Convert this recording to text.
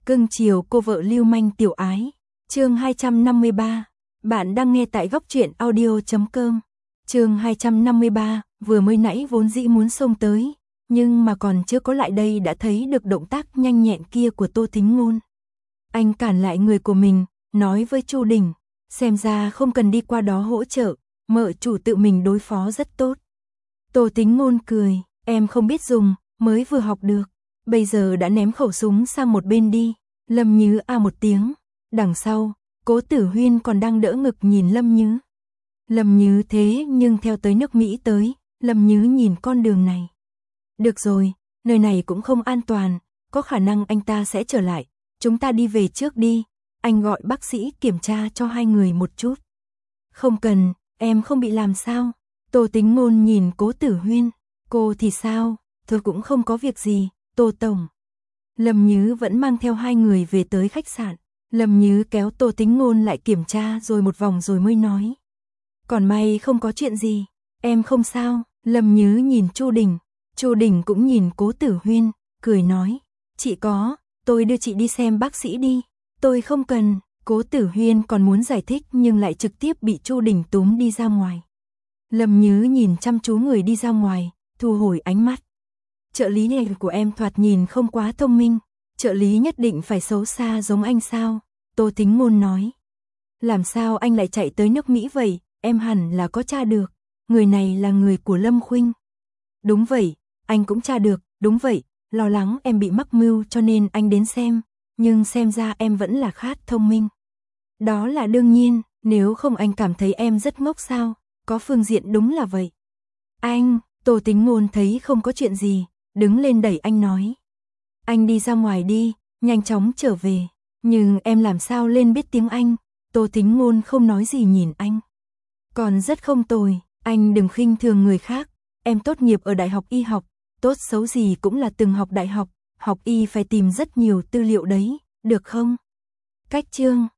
Cưng chiều cô vợ lưu manh tiểu ái. Chương 253. Bạn đang nghe tại góc truyện audio.com. Chương 253, vừa mới nãy vốn dĩ muốn xông tới, nhưng mà còn chưa có lại đây đã thấy được động tác nhanh nhẹn kia của Tô Thính Ngôn. Anh cản lại người của mình, nói với Chu Đình, xem ra không cần đi qua đó hỗ trợ, mợ chủ tự mình đối phó rất tốt. Tô Thính Ngôn cười, em không biết dùng, mới vừa học được, bây giờ đã ném khẩu súng sang một bên đi. Lâm Nhứ a một tiếng, đằng sau, Cố Tử Huyên còn đang đỡ ngực nhìn Lâm Nhứ. Lâm Nhứ thế nhưng theo tới nước Mỹ tới, Lâm Nhứ nhìn con đường này. Được rồi, nơi này cũng không an toàn, có khả năng anh ta sẽ trở lại, chúng ta đi về trước đi, anh gọi bác sĩ kiểm tra cho hai người một chút. Không cần, em không bị làm sao. Tô Thính Ngôn nhìn Cố Tử Huyên, cô thì sao, thôi cũng không có việc gì, Tô Tổng. Lâm Nhứ vẫn mang theo hai người về tới khách sạn. Lâm Nhứ kéo Tô Thính Ngôn lại kiểm tra rồi một vòng rồi mới nói. Còn may không có chuyện gì, em không sao. Lâm Nhứ nhìn Chu Đình, Chu Đình cũng nhìn Cố Tử Huyên, cười nói. Chị có, tôi đưa chị đi xem bác sĩ đi. Tôi không cần. Cố Tử Huyên còn muốn giải thích nhưng lại trực tiếp bị Chu Đình túm đi ra ngoài. Lâm Nhứ nhìn chăm chú người đi ra ngoài, thu hồi ánh mắt. Trợ lý này của em thoạt nhìn không quá thông minh, trợ lý nhất định phải xấu xa giống anh sao? Tô Thính Ngôn nói. Làm sao anh lại chạy tới nước Mỹ vậy, em hẳn là có tra được, người này là người của Lâm Khuynh. Đúng vậy, anh cũng tra được, đúng vậy, lo lắng em bị mắc mưu cho nên anh đến xem, nhưng xem ra em vẫn là khát thông minh. Đó là đương nhiên, nếu không anh cảm thấy em rất ngốc sao, có phương diện đúng là vậy. Anh, Tô Thính Ngôn thấy không có chuyện gì, đứng lên đẩy anh nói. Anh đi ra ngoài đi, nhanh chóng trở về. Nhưng em làm sao lên biết tiếng Anh? Tô Thính Ngôn không nói gì nhìn anh. Còn rất không tồi, anh đừng khinh thường người khác. Em tốt nghiệp ở Đại học Y học, tốt xấu gì cũng là từng học đại học. Học y phải tìm rất nhiều tư liệu đấy, được không? Cách chương